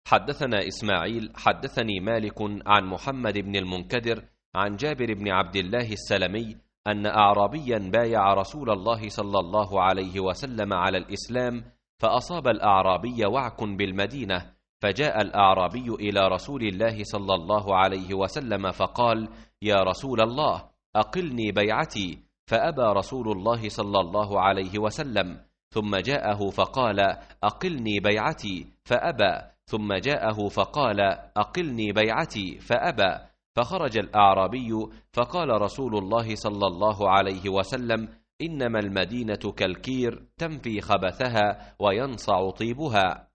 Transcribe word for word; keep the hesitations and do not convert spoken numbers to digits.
حدثنا إسماعيل حدثني مالك عن محمد بن المنكدر عن جابر بن عبد الله السلمي أن أعرابيا بايع رسول الله صلى الله عليه وسلم على الإسلام، فأصاب الأعرابي وعك بالمدينة، فجاء الأعرابي إلى رسول الله صلى الله عليه وسلم فقال: يا رسول الله، أقلني بيعتي، فأبى رسول الله صلى الله عليه وسلم. ثم جاءه فقال: أقلني بيعتي، فأبى. ثم جاءه فقال: أقلني بيعتي، فأبى. فخرج الأعرابي فقال رسول الله صلى الله عليه وسلم: إنما المدينة كالكير، تنفي خبثها وينصع طيبها.